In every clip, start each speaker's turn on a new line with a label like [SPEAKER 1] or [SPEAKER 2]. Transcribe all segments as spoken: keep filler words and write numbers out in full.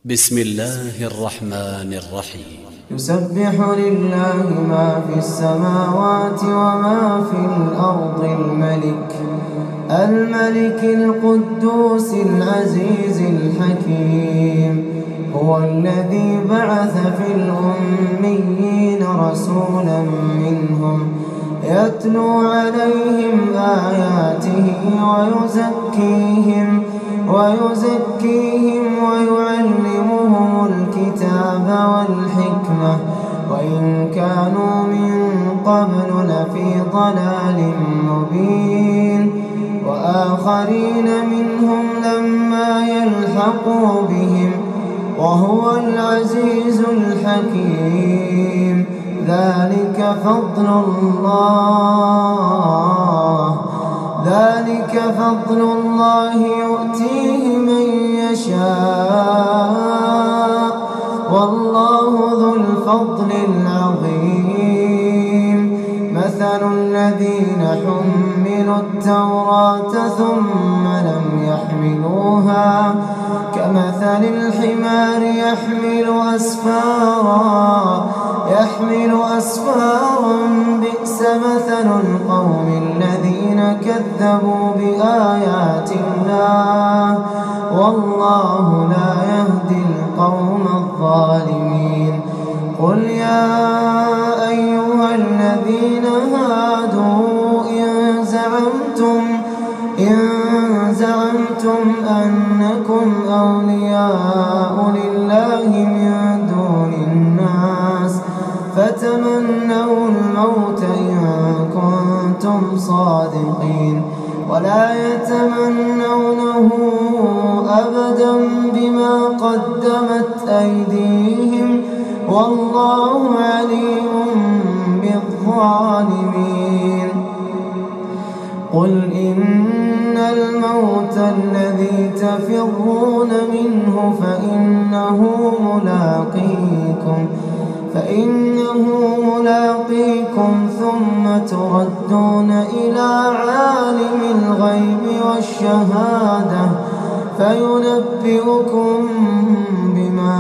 [SPEAKER 1] بسم الله الرحمن الرحيم.
[SPEAKER 2] يسبح لله ما في السماوات وما في الأرض الملك الملك القدوس العزيز الحكيم. هو الذي بعث في الأميين رسولا منهم يتلو عليهم آياته ويزكيهم ويزكيهم ويعلمهم الكتاب والحكمة وإن كانوا من قبل لفي ضلال مبين. وآخرين منهم لما يلحقوا بهم وهو العزيز الحكيم. ذلك فضل الله ذلك فضل الله يؤتيه من يشاء والله ذو الفضل العظيم. مثل الذين حملوا التوراة ثم لم يحملوها كمثل الحمار يحمل أسفارا يحمل أسفارا بئس مثل القوم الذين كذبوا بآيات الله والله لا يهدي القوم الظالمين. قل يا أيها الذين هادوا إن زعمتم إن زعمتم أنكم أولياء لله من دون الناس فتمنوا الموت إن كنتم صادقين ولا يتمنونه أبدا بما قدمت أيديهم والله عليم بالظالمين. قل إن الموت الذي تفرون منه فإنه ملاقيكم فإنه ملاقيكم ثم تردون إلى عالم الغيب والشهادة فينبئكم بما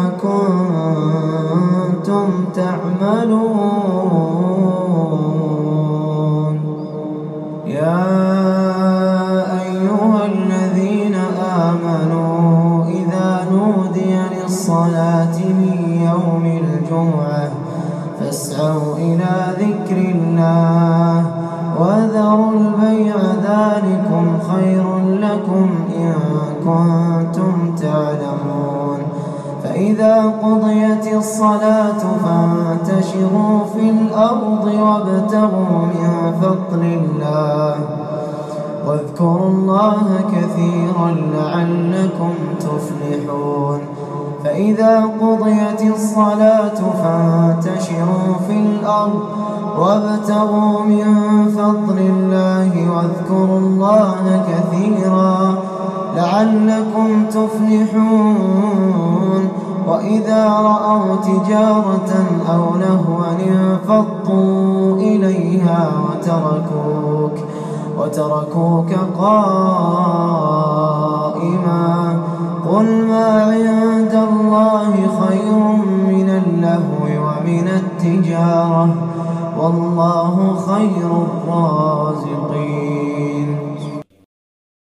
[SPEAKER 2] كنتم تعملون. يا أيها الذين آمنوا إذا نودي للصلاة من يوم الجمعة فاسعوا إلى ذكر الله وذروا البيع ذلكم خير لكم إن كنتم تعلمون. فإذا قضيت الصلاة فانتشروا في الأرض وابتغوا من فضل الله واذكروا الله كثيرا لعلكم تفلحون. فإذا قضيت الصلاة فانتشروا في الأرض وابتغوا من فضل الله واذكروا الله كثيرا لعلكم تفلحون. وإذا رأوا تجارة أو لهوا انفضوا إليها وتركوك وتركوك قائما. قل ما عند الله خير من اللهو ومن التجارة والله خير الرازقين.